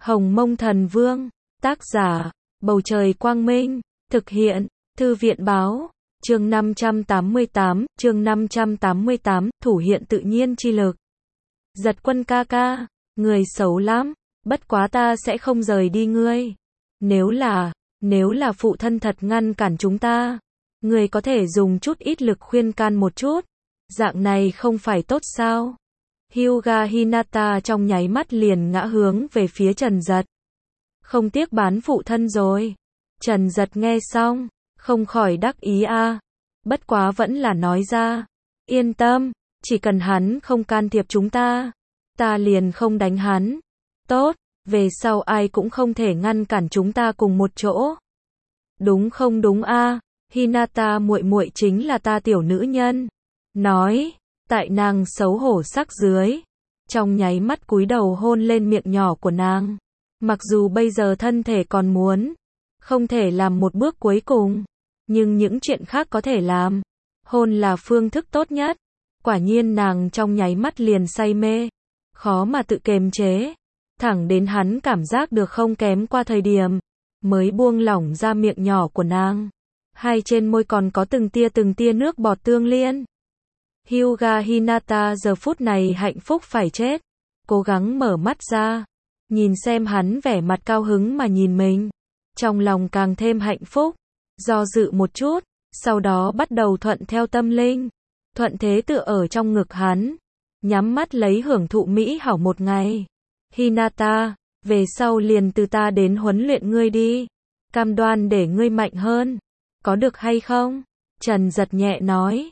Hồng Mông Thần Vương, tác giả, Bầu Trời Quang Minh, thực hiện, Thư viện Báo, chương 588, thủ hiện tự nhiên chi lực. Giật Quân ca ca, người xấu lắm, bất quá ta sẽ không rời đi ngươi. Nếu là phụ thân thật ngăn cản chúng ta, người có thể dùng chút ít lực khuyên can một chút, dạng này không phải tốt sao? Hyuga Hinata trong nháy mắt liền ngã hướng về phía Trần Giật. Không tiếc bán phụ thân rồi. Trần Giật nghe xong, không khỏi đắc ý a. Bất quá vẫn là nói ra, yên tâm, chỉ cần hắn không can thiệp chúng ta liền không đánh hắn. Tốt, về sau ai cũng không thể ngăn cản chúng ta cùng một chỗ. Đúng không đúng a? Hinata muội muội chính là ta tiểu nữ nhân. Nói, tại nàng xấu hổ sắc dưới, trong nháy mắt cúi đầu hôn lên miệng nhỏ của nàng. Mặc dù bây giờ thân thể còn muốn, không thể làm một bước cuối cùng, nhưng những chuyện khác có thể làm. Hôn là phương thức tốt nhất. Quả nhiên nàng trong nháy mắt liền say mê, khó mà tự kiềm chế. Thẳng đến hắn cảm giác được không kém qua thời điểm, mới buông lỏng ra miệng nhỏ của nàng. Hai trên môi còn có từng tia nước bọt tương liên. Hyuga Hinata giờ phút này hạnh phúc phải chết. Cố gắng mở mắt ra, nhìn xem hắn vẻ mặt cao hứng mà nhìn mình. Trong lòng càng thêm hạnh phúc. Do dự một chút, sau đó bắt đầu thuận theo tâm linh. Thuận thế tựa ở trong ngực hắn, nhắm mắt lấy hưởng thụ mỹ hảo một ngày. Hinata, về sau liền từ ta đến huấn luyện ngươi đi. Cam đoan để ngươi mạnh hơn. Có được hay không? Trần Giật nhẹ nói.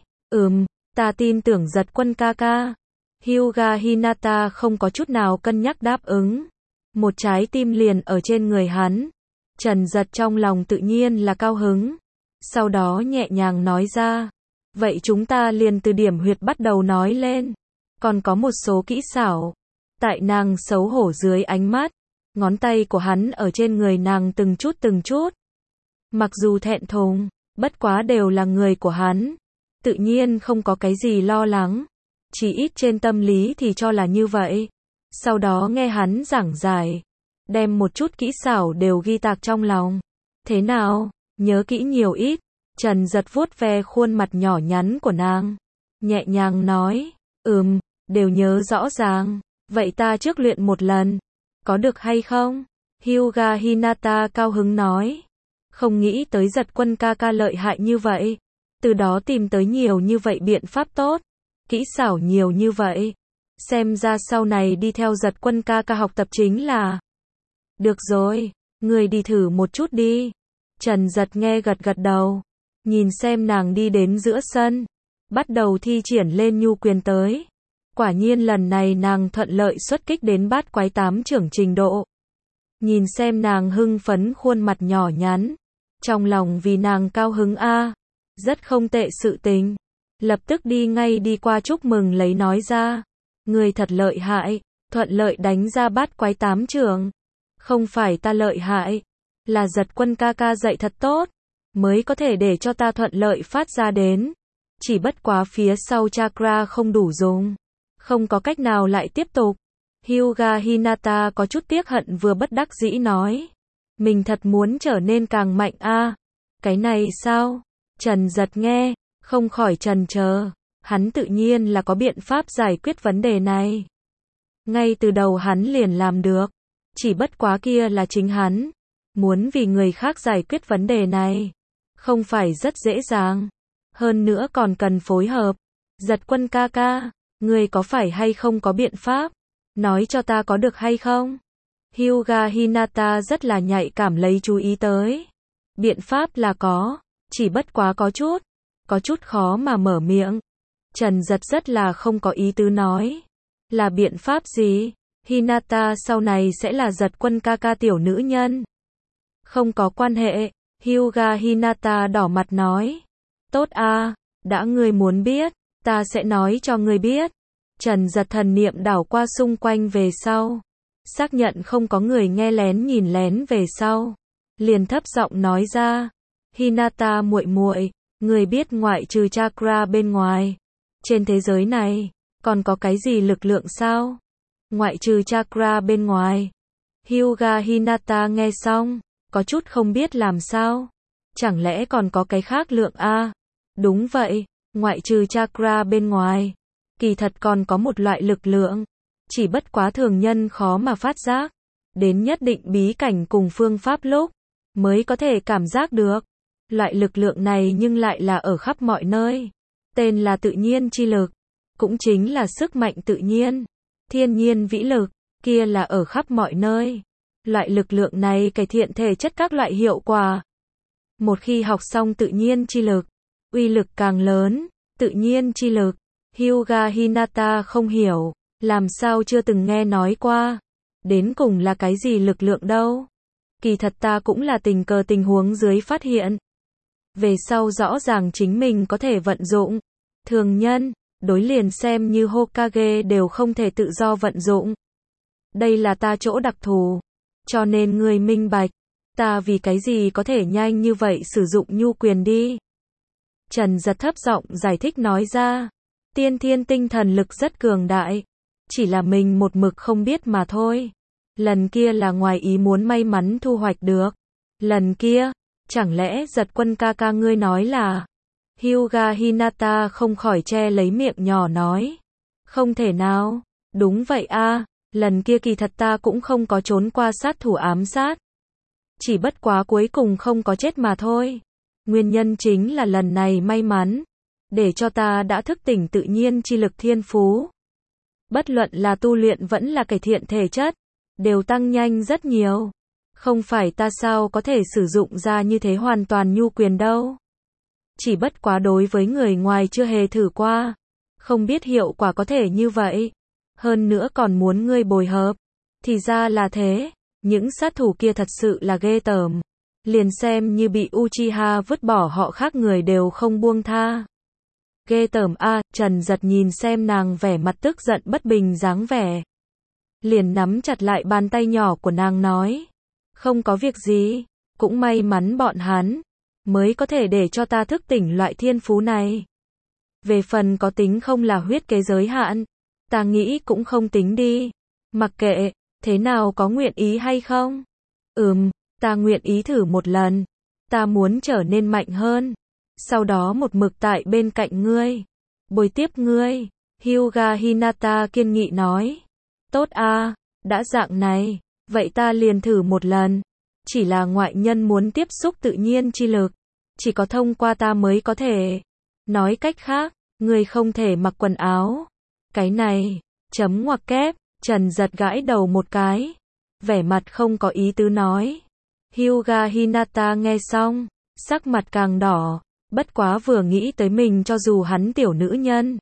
Ta tin tưởng Giật Quân ca ca. Hyuga Hinata không có chút nào cân nhắc đáp ứng. Một trái tim liền ở trên người hắn. Trần Giật trong lòng tự nhiên là cao hứng. Sau đó nhẹ nhàng nói ra. Vậy chúng ta liền từ điểm huyệt bắt đầu nói lên. Còn có một số kỹ xảo. Tại nàng xấu hổ dưới ánh mắt, ngón tay của hắn ở trên người nàng từng chút. Mặc dù thẹn thùng, bất quá đều là người của hắn. Tự nhiên không có cái gì lo lắng. Chỉ ít trên tâm lý thì cho là như vậy. Sau đó nghe hắn giảng giải, đem một chút kỹ xảo đều ghi tạc trong lòng. Thế nào, nhớ kỹ nhiều ít? Trần Giật vuốt ve khuôn mặt nhỏ nhắn của nàng, nhẹ nhàng nói, đều nhớ rõ ràng. Vậy ta trước luyện một lần, có được hay không? Hyuga Hinata cao hứng nói. Không nghĩ tới Giật Quân ca ca lợi hại như vậy. Từ đó tìm tới nhiều như vậy biện pháp tốt, kỹ xảo nhiều như vậy. Xem ra sau này đi theo Giật Quân ca ca học tập chính là. Được rồi, người đi thử một chút đi. Trần Giật nghe gật đầu, nhìn xem nàng đi đến giữa sân, bắt đầu thi triển lên nhu quyền tới. Quả nhiên lần này nàng thuận lợi xuất kích đến bát quái tám trưởng trình độ. Nhìn xem nàng hưng phấn khuôn mặt nhỏ nhắn, trong lòng vì nàng cao hứng a, rất không tệ sự tình. Lập tức đi qua chúc mừng lấy nói ra. Người thật lợi hại, thuận lợi đánh ra bát quái tám trưởng. Không phải ta lợi hại, là Giật Quân ca ca dạy thật tốt, mới có thể để cho ta thuận lợi phát ra đến. Chỉ bất quá phía sau chakra không đủ dùng, không có cách nào lại tiếp tục. Hyuga Hinata có chút tiếc hận vừa bất đắc dĩ nói. Mình thật muốn trở nên càng mạnh a. Cái này sao? Trần Giật nghe, không khỏi chần chờ. Hắn tự nhiên là có biện pháp giải quyết vấn đề này. Ngay từ đầu hắn liền làm được. Chỉ bất quá kia là chính hắn. Muốn vì người khác giải quyết vấn đề này, không phải rất dễ dàng. Hơn nữa còn cần phối hợp. Giật Quân ca ca, người có phải hay không có biện pháp? Nói cho ta có được hay không? Hyuga Hinata rất là nhạy cảm lấy chú ý tới. Biện pháp là có, chỉ bất quá có chút khó mà mở miệng. Trần Giật rất là không có ý tứ nói. Là biện pháp gì? Hinata sau này sẽ là Giật Quân ca ca tiểu nữ nhân. Không có quan hệ, Hyuga Hinata đỏ mặt nói. Tốt a, đã ngươi muốn biết, ta sẽ nói cho ngươi biết. Trần Giật thần niệm đảo qua xung quanh về sau. Xác nhận không có người nghe lén nhìn lén về sau. Liền thấp giọng nói ra. Hinata muội muội, người biết ngoại trừ chakra bên ngoài, trên thế giới này, còn có cái gì lực lượng sao? Ngoại trừ chakra bên ngoài, Hyuga Hinata nghe xong, có chút không biết làm sao. Chẳng lẽ còn có cái khác lượng a? Đúng vậy, ngoại trừ chakra bên ngoài, kỳ thật còn có một loại lực lượng, chỉ bất quá thường nhân khó mà phát giác, đến nhất định bí cảnh cùng phương pháp lúc mới có thể cảm giác được. Loại lực lượng này nhưng lại là ở khắp mọi nơi, tên là tự nhiên chi lực, cũng chính là sức mạnh tự nhiên, thiên nhiên vĩ lực, kia là ở khắp mọi nơi. Loại lực lượng này cải thiện thể chất các loại hiệu quả. Một khi học xong tự nhiên chi lực, uy lực càng lớn. Tự nhiên chi lực, Hyuga Hinata không hiểu, làm sao chưa từng nghe nói qua. Đến cùng là cái gì lực lượng đâu? Kỳ thật ta cũng là tình cờ tình huống dưới phát hiện. Về sau rõ ràng chính mình có thể vận dụng. Thường nhân, đối liền xem như Hokage đều không thể tự do vận dụng. Đây là ta chỗ đặc thù. Cho nên người minh bạch, ta vì cái gì có thể nhanh như vậy sử dụng nhu quyền đi. Trần Giật thấp giọng giải thích nói ra, tiên thiên tinh thần lực rất cường đại, chỉ là mình một mực không biết mà thôi. Lần kia là ngoài ý muốn may mắn thu hoạch được. Lần kia, chẳng lẽ Giật Quân ca ca ngươi nói là? Hyuga Hinata không khỏi che lấy miệng nhỏ nói. Không thể nào, đúng vậy a, lần kia kỳ thật ta cũng không có trốn qua sát thủ ám sát. Chỉ bất quá cuối cùng không có chết mà thôi. Nguyên nhân chính là lần này may mắn, để cho ta đã thức tỉnh tự nhiên chi lực thiên phú. Bất luận là tu luyện vẫn là cải thiện thể chất, đều tăng nhanh rất nhiều. Không phải ta sao có thể sử dụng ra như thế hoàn toàn nhu quyền đâu. Chỉ bất quá đối với người ngoài chưa hề thử qua, không biết hiệu quả có thể như vậy. Hơn nữa còn muốn ngươi bồi hợp. Thì ra là thế, những sát thủ kia thật sự là ghê tởm. Liền xem như bị Uchiha vứt bỏ họ khác người đều không buông tha. Ghê tởm a, Trần Giật nhìn xem nàng vẻ mặt tức giận bất bình dáng vẻ. Liền nắm chặt lại bàn tay nhỏ của nàng nói. Không có việc gì, cũng may mắn bọn hắn mới có thể để cho ta thức tỉnh loại thiên phú này. Về phần có tính không là huyết kế giới hạn, ta nghĩ cũng không tính đi. Mặc kệ, thế nào có nguyện ý hay không? Ta nguyện ý thử một lần. Ta muốn trở nên mạnh hơn. Sau đó một mực tại bên cạnh ngươi, bồi tiếp ngươi. Hyuga Hinata kiên nghị nói. Tốt a, đã dạng này, vậy ta liền thử một lần. Chỉ là ngoại nhân muốn tiếp xúc tự nhiên chi lực, chỉ có thông qua ta mới có thể. Nói cách khác, ngươi không thể mặc quần áo. Cái này, chấm ngoặc kép, Trần Giật gãi đầu một cái. Vẻ mặt không có ý tứ nói. Hyuga Hinata nghe xong, sắc mặt càng đỏ, bất quá vừa nghĩ tới mình cho dù hắn tiểu nữ nhân.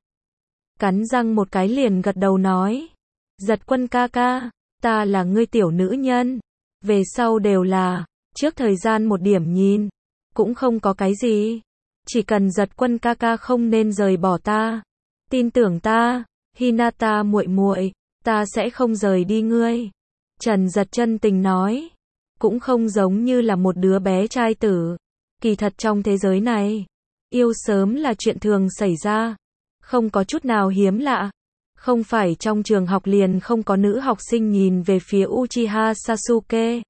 Cắn răng một cái liền gật đầu nói. Giật Quân ca ca, ta là ngươi tiểu nữ nhân. Về sau đều là, trước thời gian một điểm nhìn, cũng không có cái gì. Chỉ cần Giật Quân ca ca không nên rời bỏ ta. Tin tưởng ta, Hinata muội muội, ta sẽ không rời đi ngươi. Trần Giật chân tình nói. Cũng không giống như là một đứa bé trai tử. Kỳ thật trong thế giới này, yêu sớm là chuyện thường xảy ra. Không có chút nào hiếm lạ. Không phải trong trường học liền không có nữ học sinh nhìn về phía Uchiha Sasuke.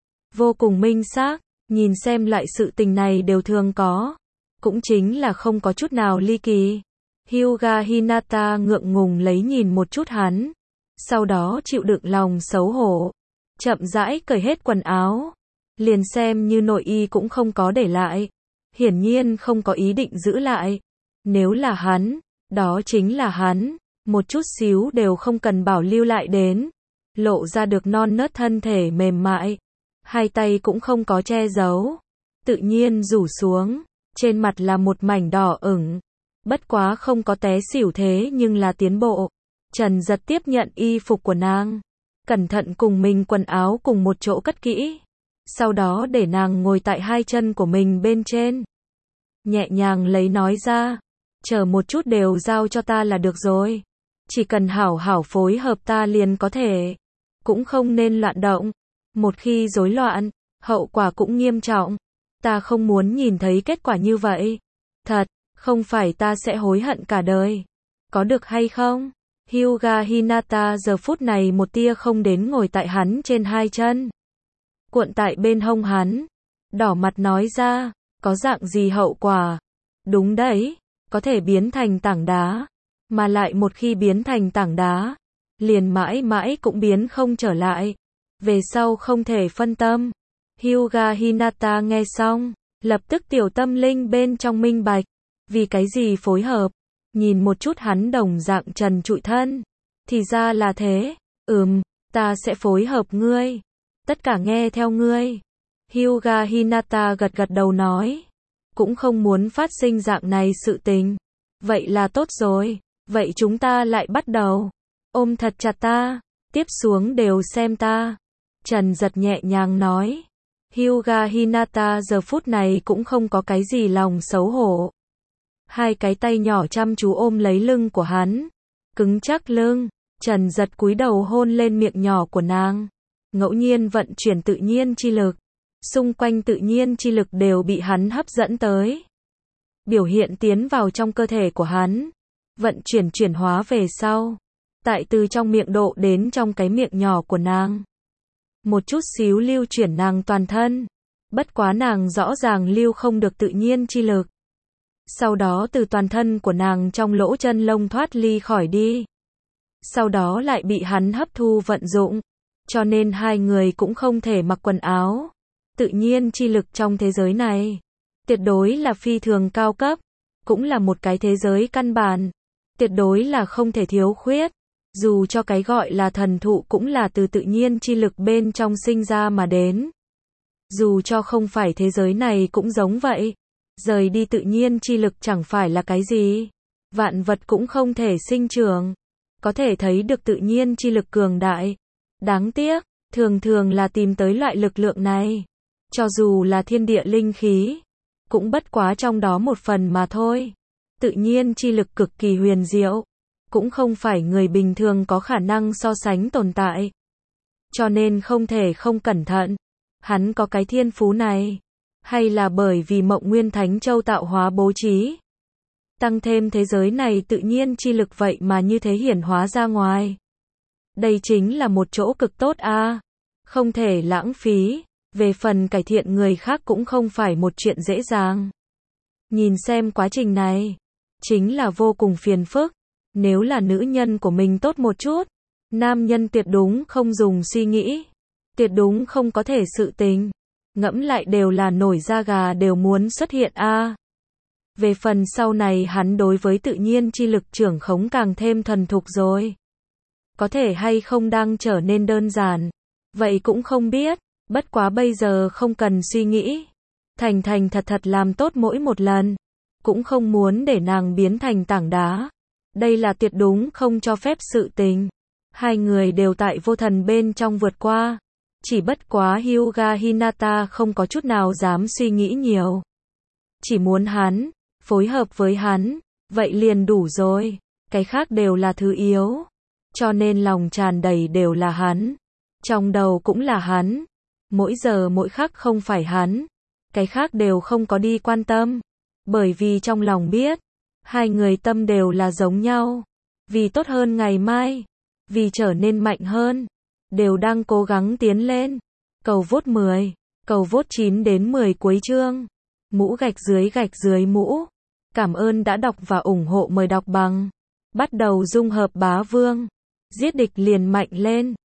Vô cùng minh xác, nhìn xem lại sự tình này đều thường có. Cũng chính là không có chút nào ly kỳ. Hyuga Hinata ngượng ngùng lấy nhìn một chút hắn. Sau đó chịu đựng lòng xấu hổ. Chậm rãi cởi hết quần áo. Liền xem như nội y cũng không có để lại. Hiển nhiên không có ý định giữ lại. Nếu là hắn, đó chính là hắn. Một chút xíu đều không cần bảo lưu lại đến. Lộ ra được non nớt thân thể mềm mại. Hai tay cũng không có che giấu. Tự nhiên rủ xuống. Trên mặt là một mảnh đỏ ửng. Bất quá không có té xỉu thế nhưng là tiến bộ. Trần Giật tiếp nhận y phục của nàng. Cẩn thận cùng mình quần áo cùng một chỗ cất kỹ. Sau đó để nàng ngồi tại hai chân của mình bên trên. Nhẹ nhàng lấy nói ra. Chờ một chút đều giao cho ta là được rồi. Chỉ cần hảo hảo phối hợp ta liền có thể. Cũng không nên loạn động. Một khi rối loạn, hậu quả cũng nghiêm trọng. Ta không muốn nhìn thấy kết quả như vậy. Thật, không phải ta sẽ hối hận cả đời. Có được hay không? Hyuga Hinata giờ phút này một tia không đến ngồi tại hắn trên hai chân, cuộn tại bên hông hắn, đỏ mặt nói ra, có dạng gì hậu quả? Đúng đấy, có thể biến thành tảng đá, mà lại một khi biến thành tảng đá, liền mãi mãi cũng biến không trở lại, về sau không thể phân tâm. Hyuga Hinata nghe xong, lập tức tiểu tâm linh bên trong minh bạch, vì cái gì phối hợp, nhìn một chút hắn đồng dạng trần trụi thân, thì ra là thế, ta sẽ phối hợp ngươi, tất cả nghe theo ngươi. Hyuga Hinata gật gật đầu nói, cũng không muốn phát sinh dạng này sự tình, vậy là tốt rồi, vậy chúng ta lại bắt đầu, ôm thật chặt ta, tiếp xuống đều xem ta. Trần Giật nhẹ nhàng nói. Hyuga Hinata giờ phút này cũng không có cái gì lòng xấu hổ. Hai cái tay nhỏ chăm chú ôm lấy lưng của hắn, cứng chắc lưng. Trần Giật cúi đầu hôn lên miệng nhỏ của nàng, ngẫu nhiên vận chuyển tự nhiên chi lực, xung quanh tự nhiên chi lực đều bị hắn hấp dẫn tới, biểu hiện tiến vào trong cơ thể của hắn, vận chuyển chuyển hóa về sau, tại từ trong miệng độ đến trong cái miệng nhỏ của nàng, một chút xíu lưu chuyển nàng toàn thân, bất quá nàng rõ ràng lưu không được tự nhiên chi lực. Sau đó từ toàn thân của nàng trong lỗ chân lông thoát ly khỏi đi, sau đó lại bị hắn hấp thu vận dụng, cho nên hai người cũng không thể mặc quần áo. Tự nhiên chi lực trong thế giới này, tuyệt đối là phi thường cao cấp, cũng là một cái thế giới căn bản, tuyệt đối là không thể thiếu khuyết. Dù cho cái gọi là thần thụ cũng là từ tự nhiên chi lực bên trong sinh ra mà đến. Dù cho không phải thế giới này cũng giống vậy, rời đi tự nhiên chi lực chẳng phải là cái gì. Vạn vật cũng không thể sinh trưởng, có thể thấy được tự nhiên chi lực cường đại. Đáng tiếc, thường thường là tìm tới loại lực lượng này, cho dù là thiên địa linh khí, cũng bất quá trong đó một phần mà thôi. Tự nhiên chi lực cực kỳ huyền diệu, cũng không phải người bình thường có khả năng so sánh tồn tại. Cho nên không thể không cẩn thận. Hắn có cái thiên phú này, hay là bởi vì Mộng Nguyên Thánh Châu tạo hóa bố trí, tăng thêm thế giới này tự nhiên chi lực vậy mà như thế hiển hóa ra ngoài. Đây chính là một chỗ cực tốt a, không thể lãng phí. Về phần cải thiện người khác cũng không phải một chuyện dễ dàng. Nhìn xem quá trình này, chính là vô cùng phiền phức. Nếu là nữ nhân của mình tốt một chút, nam nhân tuyệt đúng không dùng suy nghĩ, tuyệt đúng không có thể sự tình, ngẫm lại đều là nổi da gà đều muốn xuất hiện a. Về phần sau này hắn đối với tự nhiên chi lực trưởng khống càng thêm thuần thục rồi. Có thể hay không đang trở nên đơn giản, vậy cũng không biết, bất quá bây giờ không cần suy nghĩ, thành thành thật thật làm tốt mỗi một lần, cũng không muốn để nàng biến thành tảng đá. Đây là tuyệt đúng không cho phép sự tình. Hai người đều tại vô thần bên trong vượt qua. Chỉ bất quá Hyuga Hinata không có chút nào dám suy nghĩ nhiều. Chỉ muốn hắn, phối hợp với hắn, vậy liền đủ rồi. Cái khác đều là thứ yếu. Cho nên lòng tràn đầy đều là hắn. Trong đầu cũng là hắn. Mỗi giờ mỗi khắc không phải hắn. Cái khác đều không có đi quan tâm. Bởi vì trong lòng biết, hai người tâm đều là giống nhau. Vì tốt hơn ngày mai, vì trở nên mạnh hơn, đều đang cố gắng tiến lên. Cầu vote 10, cầu vote 9 đến 10 cuối chương. Mũ gạch dưới mũ. Cảm ơn đã đọc và ủng hộ, mời đọc bằng. Bắt đầu dung hợp bá vương. Giết địch liền mạnh lên.